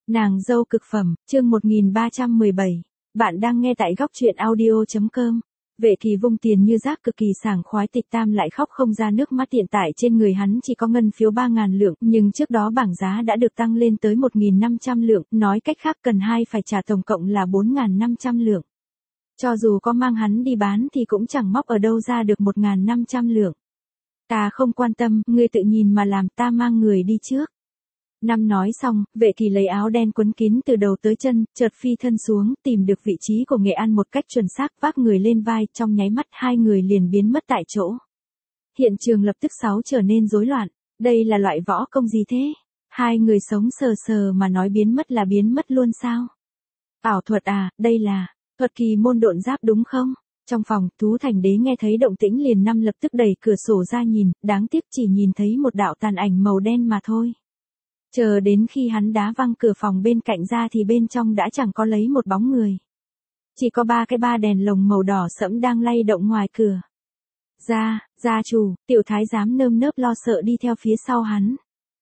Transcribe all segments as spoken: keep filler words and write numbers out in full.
Nàng dâu cực phẩm, chương một nghìn ba trăm mười bảy. Bạn đang nghe tại góc truyện audio chấm com. Vệ Kỳ vung tiền như rác cực kỳ sảng khoái, Tịch Tam lại khóc không ra nước mắt. Hiện tại trên người hắn chỉ có ngân phiếu ba ngàn lượng, nhưng trước đó bảng giá đã được tăng lên tới một nghìn năm trăm lượng, nói cách khác cần hai phải trả tổng cộng là bốn nghìn năm trăm lượng. Cho dù có mang hắn đi bán thì cũng chẳng móc ở đâu ra được một nghìn năm trăm lượng. Ta không quan tâm, ngươi tự nhìn mà làm, ta mang người đi trước. Năm nói xong, Vệ Kỳ lấy áo đen quấn kín từ đầu tới chân, chợt phi thân xuống, tìm được vị trí của Nghệ An một cách chuẩn xác, vác người lên vai, trong nháy mắt hai người liền biến mất tại chỗ. Hiện trường lập tức sáu trở nên rối loạn, đây là loại võ công gì thế? Hai người sống sờ sờ mà nói biến mất là biến mất luôn sao? Ảo thuật à, đây là thuật kỳ môn độn giáp đúng không? Trong phòng, Tú Thành Đế nghe thấy động tĩnh liền năm lập tức đẩy cửa sổ ra nhìn, đáng tiếc chỉ nhìn thấy một đạo tàn ảnh màu đen mà thôi. Chờ đến khi hắn đá văng cửa phòng bên cạnh ra thì bên trong đã chẳng có lấy một bóng người. Chỉ có ba cái ba đèn lồng màu đỏ sẫm đang lay động ngoài cửa. Gia, gia chủ, tiểu thái giám nơm nớp lo sợ đi theo phía sau hắn.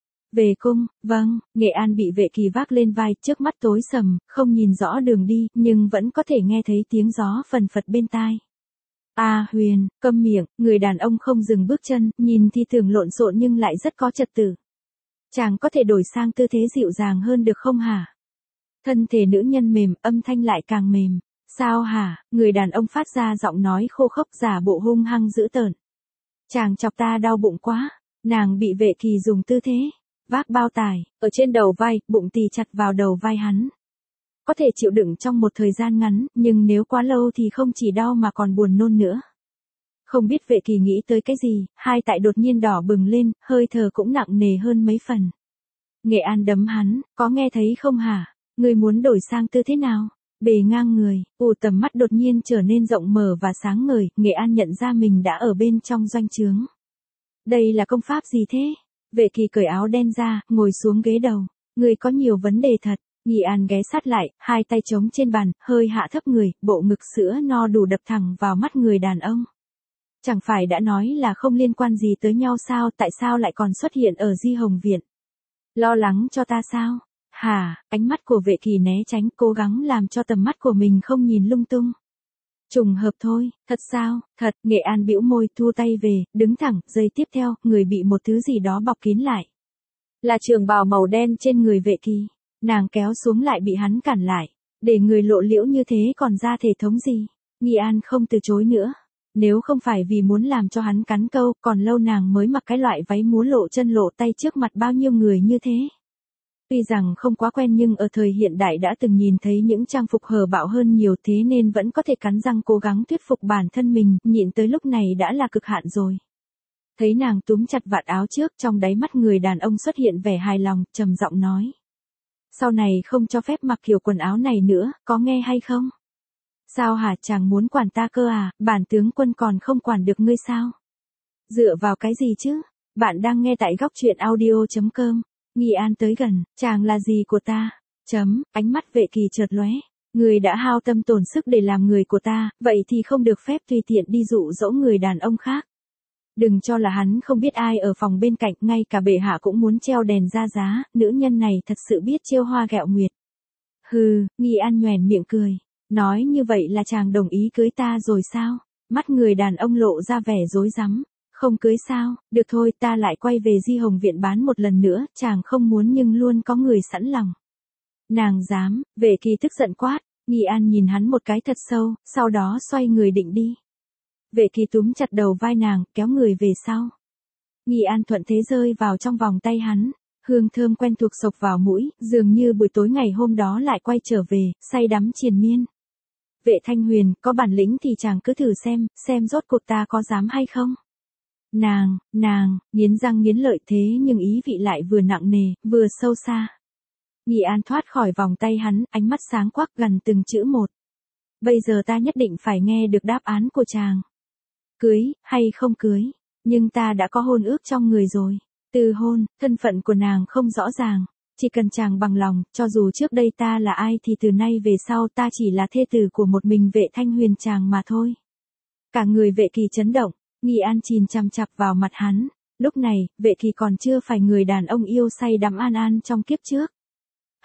Về cung, vâng, Nghệ An bị Vệ Kỳ vác lên vai, trước mắt tối sầm, không nhìn rõ đường đi, nhưng vẫn có thể nghe thấy tiếng gió phần phật bên tai. A à, Huyền, câm miệng, người đàn ông không dừng bước chân, nhìn thì tưởng lộn xộn nhưng lại rất có trật tự. Chàng có thể đổi sang tư thế dịu dàng hơn được không hả? Thân thể nữ nhân mềm, âm thanh lại càng mềm. Sao hả? Người đàn ông phát ra giọng nói khô khốc, giả bộ hung hăng dữ tợn. Chàng chọc ta đau bụng quá. Nàng bị Vệ Kỳ dùng tư thế vác bao tải ở trên đầu vai, bụng tì chặt vào đầu vai hắn. Có thể chịu đựng trong một thời gian ngắn, nhưng nếu quá lâu thì không chỉ đau mà còn buồn nôn nữa. Không biết Vệ Kỳ nghĩ tới cái gì, hai tại đột nhiên đỏ bừng lên, hơi thở cũng nặng nề hơn mấy phần. Nghệ An đấm hắn, có nghe thấy không hả? Ngươi muốn đổi sang tư thế nào? Bề ngang người, ù tầm mắt đột nhiên trở nên rộng mở và sáng ngời, Nghệ An nhận ra mình đã ở bên trong doanh trướng. Đây là công pháp gì thế? Vệ Kỳ cởi áo đen ra, ngồi xuống ghế đầu. Người có nhiều vấn đề thật. Nghệ An ghé sát lại, hai tay chống trên bàn, hơi hạ thấp người, bộ ngực sữa no đủ đập thẳng vào mắt người đàn ông. Chẳng phải đã nói là không liên quan gì tới nhau sao, tại sao lại còn xuất hiện ở Di Hồng Viện? Lo lắng cho ta sao? Hả? Ánh mắt của Vệ Kỳ né tránh, cố gắng làm cho tầm mắt của mình không nhìn lung tung. Trùng hợp thôi, thật sao? Thật, Nghệ An bĩu môi, thu tay về, đứng thẳng, giây tiếp theo, người bị một thứ gì đó bọc kín lại. Là trường bào màu đen trên người Vệ Kỳ. Nàng kéo xuống lại bị hắn cản lại. Để người lộ liễu như thế còn ra thể thống gì? Nghệ An không từ chối nữa. Nếu không phải vì muốn làm cho hắn cắn câu, còn lâu nàng mới mặc cái loại váy múa lộ chân lộ tay trước mặt bao nhiêu người như thế. Tuy rằng không quá quen nhưng ở thời hiện đại đã từng nhìn thấy những trang phục hở bạo hơn nhiều, thế nên vẫn có thể cắn răng cố gắng thuyết phục bản thân mình, nhịn tới lúc này đã là cực hạn rồi. Thấy nàng túm chặt vạt áo trước, trong đáy mắt người đàn ông xuất hiện vẻ hài lòng, trầm giọng nói. Sau này không cho phép mặc kiểu quần áo này nữa, có nghe hay không? Sao hả, chàng muốn quản ta cơ à, bản tướng quân còn không quản được ngươi sao? Dựa vào cái gì chứ? Bạn đang nghe tại góc truyện audio chấm com. Nghệ An tới gần, chàng là gì của ta? Chấm, ánh mắt Vệ Kỳ chợt lóe. Người đã hao tâm tổn sức để làm người của ta, vậy thì không được phép tùy tiện đi dụ dỗ người đàn ông khác. Đừng cho là hắn không biết ai ở phòng bên cạnh, ngay cả bệ hạ cũng muốn treo đèn ra giá, nữ nhân này thật sự biết trêu hoa ghẹo nguyệt. Hừ, Nghệ An nhoẻn miệng cười. Nói như vậy là chàng đồng ý cưới ta rồi sao? Mắt người đàn ông lộ ra vẻ rối rắm. Không cưới sao? Được thôi, ta lại quay về Di Hồng Viện bán một lần nữa, chàng không muốn nhưng luôn có người sẵn lòng. Nàng dám, Vệ Kỳ tức giận quát. Nghệ An nhìn hắn một cái thật sâu, sau đó xoay người định đi. Vệ Kỳ túm chặt đầu vai nàng, kéo người về sau. Nghệ An thuận thế rơi vào trong vòng tay hắn. Hương thơm quen thuộc xộc vào mũi, dường như buổi tối ngày hôm đó lại quay trở về, say đắm triền miên. Vệ Thanh Huyền, có bản lĩnh thì chàng cứ thử xem, xem rốt cuộc ta có dám hay không. Nàng, nàng, nghiến răng nghiến lợi thế nhưng ý vị lại vừa nặng nề, vừa sâu xa. Nghệ An thoát khỏi vòng tay hắn, ánh mắt sáng quắc gần từng chữ một. Bây giờ ta nhất định phải nghe được đáp án của chàng. Cưới, hay không cưới, nhưng ta đã có hôn ước trong người rồi. Từ hôn, thân phận của nàng không rõ ràng. Chỉ cần chàng bằng lòng, cho dù trước đây ta là ai thì từ nay về sau ta chỉ là thê tử của một mình Vệ Thanh Huyền chàng mà thôi. Cả người Vệ Kỳ chấn động, Nghệ An chìm chằm chằm vào mặt hắn. Lúc này, Vệ Kỳ còn chưa phải người đàn ông yêu say đắm An An trong kiếp trước.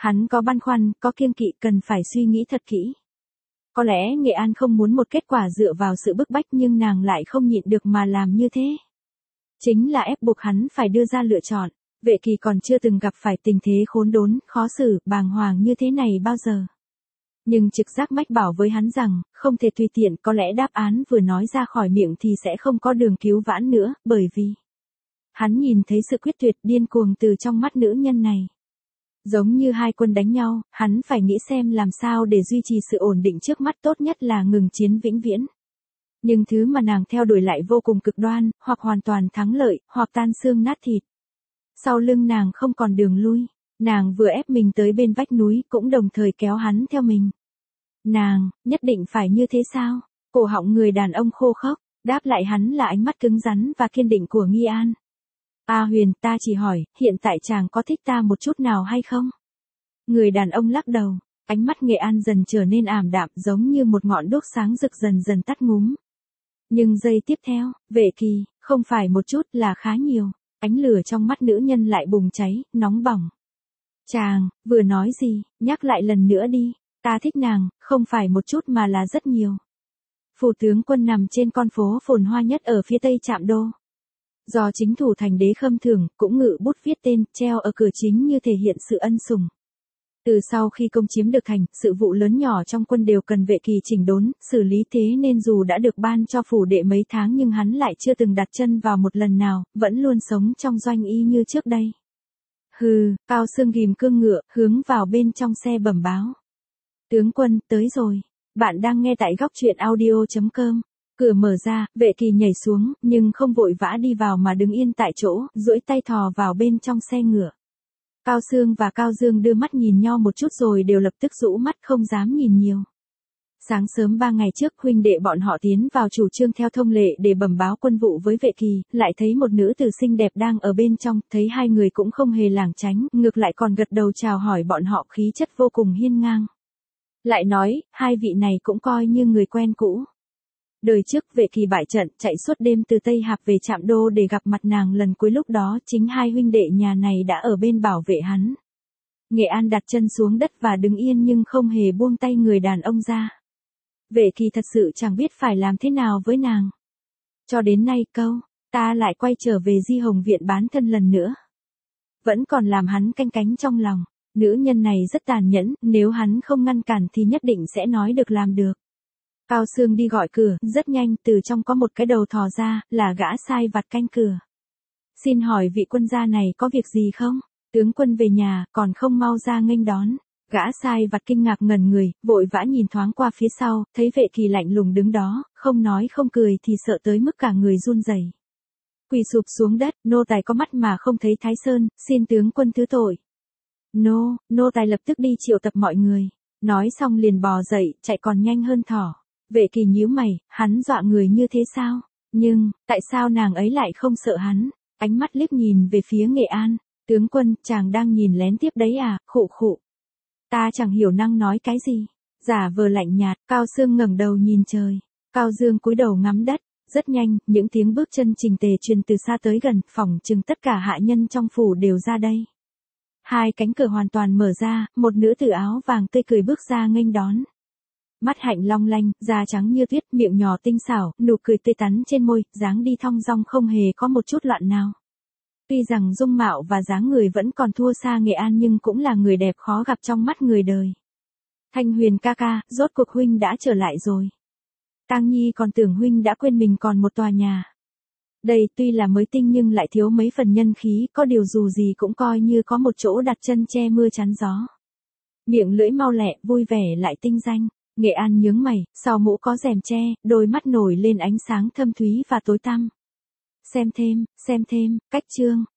Hắn có băn khoăn, có kiêng kỵ cần phải suy nghĩ thật kỹ. Có lẽ Nghệ An không muốn một kết quả dựa vào sự bức bách nhưng nàng lại không nhịn được mà làm như thế. Chính là ép buộc hắn phải đưa ra lựa chọn. Vệ Kỳ còn chưa từng gặp phải tình thế khốn đốn, khó xử, bàng hoàng như thế này bao giờ. Nhưng trực giác mách bảo với hắn rằng, không thể tùy tiện, có lẽ đáp án vừa nói ra khỏi miệng thì sẽ không có đường cứu vãn nữa, bởi vì hắn nhìn thấy sự quyết tuyệt điên cuồng từ trong mắt nữ nhân này. Giống như hai quân đánh nhau, hắn phải nghĩ xem làm sao để duy trì sự ổn định trước mắt, tốt nhất là ngừng chiến vĩnh viễn. Nhưng thứ mà nàng theo đuổi lại vô cùng cực đoan, hoặc hoàn toàn thắng lợi, hoặc tan xương nát thịt. Sau lưng nàng không còn đường lui, nàng vừa ép mình tới bên vách núi cũng đồng thời kéo hắn theo mình. Nàng, nhất định phải như thế sao? Cổ họng người đàn ông khô khốc, đáp lại hắn là ánh mắt cứng rắn và kiên định của Nghi An. A Huyền, ta chỉ hỏi, hiện tại chàng có thích ta một chút nào hay không? Người đàn ông lắc đầu, ánh mắt Nghệ An dần trở nên ảm đạm giống như một ngọn đuốc sáng rực dần dần tắt ngúm. Nhưng giây tiếp theo, Vệ Kỳ, không phải một chút là khá nhiều, ánh lửa trong mắt nữ nhân lại bùng cháy, nóng bỏng. Chàng, vừa nói gì, nhắc lại lần nữa đi, ta thích nàng, không phải một chút mà là rất nhiều. Phủ tướng quân nằm trên con phố phồn hoa nhất ở phía tây Trạm Đô. Do chính thủ thành đế khâm thưởng, cũng ngự bút viết tên, treo ở cửa chính như thể hiện sự ân sủng. Từ sau khi công chiếm được thành, sự vụ lớn nhỏ trong quân đều cần Vệ Kỳ chỉnh đốn, xử lý, thế nên dù đã được ban cho phủ đệ mấy tháng nhưng hắn lại chưa từng đặt chân vào một lần nào, vẫn luôn sống trong doanh y như trước đây. Hừ, Cao Sương ghim cương ngựa, hướng vào bên trong xe bẩm báo. Tướng quân, tới rồi. Bạn đang nghe tại góc truyện audio chấm com. Cửa mở ra, Vệ Kỳ nhảy xuống, nhưng không vội vã đi vào mà đứng yên tại chỗ, duỗi tay thò vào bên trong xe ngựa. Cao Sương và Cao Dương đưa mắt nhìn nhau một chút rồi đều lập tức rũ mắt không dám nhìn nhiều. Sáng sớm ba ngày trước, huynh đệ bọn họ tiến vào chủ trương theo thông lệ để bẩm báo quân vụ với Vệ Kỳ, lại thấy một nữ tử xinh đẹp đang ở bên trong, thấy hai người cũng không hề lảng tránh, ngược lại còn gật đầu chào hỏi bọn họ, khí chất vô cùng hiên ngang. Lại nói, hai vị này cũng coi như người quen cũ. Đời trước Vệ Kỳ bại trận, chạy suốt đêm từ Tây Hạp về Trạm Đô để gặp mặt nàng lần cuối, lúc đó chính hai huynh đệ nhà này đã ở bên bảo vệ hắn. Nghệ An đặt chân xuống đất và đứng yên nhưng không hề buông tay người đàn ông ra. Vệ Kỳ thật sự chẳng biết phải làm thế nào với nàng. Cho đến nay câu, ta lại quay trở về Di Hồng Viện bán thân lần nữa. Vẫn còn làm hắn canh cánh trong lòng. Nữ nhân này rất tàn nhẫn, nếu hắn không ngăn cản thì nhất định sẽ nói được làm được. Cao Sương đi gọi cửa, rất nhanh, từ trong có một cái đầu thò ra, là gã sai vặt canh cửa. Xin hỏi vị quân gia này có việc gì không? Tướng quân về nhà, còn không mau ra nghênh đón. Gã sai vặt kinh ngạc ngẩn người, vội vã nhìn thoáng qua phía sau, thấy Vệ Kỳ lạnh lùng đứng đó, không nói không cười thì sợ tới mức cả người run rẩy. Quỳ sụp xuống đất, nô tài có mắt mà không thấy Thái Sơn, xin tướng quân thứ tội. Nô, nô tài lập tức đi triệu tập mọi người. Nói xong liền bò dậy, chạy còn nhanh hơn thỏ. Vệ Kỳ nhíu mày, hắn dọa người như thế sao? Nhưng, tại sao nàng ấy lại không sợ hắn? Ánh mắt liếc nhìn về phía Nghệ An. Tướng quân, chàng đang nhìn lén tiếp đấy à, khụ khụ. Ta chẳng hiểu năng nói cái gì. Giả vờ lạnh nhạt, Cao Sương ngẩng đầu nhìn trời. Cao Dương cúi đầu ngắm đất. Rất nhanh, những tiếng bước chân chỉnh tề truyền từ xa tới gần, phỏng chừng tất cả hạ nhân trong phủ đều ra đây. Hai cánh cửa hoàn toàn mở ra, một nữ tử áo vàng tươi cười bước ra nghênh đón. Mắt hạnh long lanh, da trắng như tuyết, miệng nhỏ tinh xảo, nụ cười tươi tắn trên môi, dáng đi thong dong không hề có một chút loạn nào. Tuy rằng dung mạo và dáng người vẫn còn thua xa Nghệ An nhưng cũng là người đẹp khó gặp trong mắt người đời. Thanh Huyền ca ca, rốt cuộc huynh đã trở lại rồi. Tang Nhi còn tưởng huynh đã quên mình còn một tòa nhà. Đây tuy là mới tinh nhưng lại thiếu mấy phần nhân khí, có điều dù gì cũng coi như có một chỗ đặt chân che mưa chắn gió. Miệng lưỡi mau lẹ, vui vẻ lại tinh danh. Nghệ An nhướng mày, sau mũ có rèm che, đôi mắt nổi lên ánh sáng thâm thúy và tối tăm. Xem thêm, xem thêm, cách chương.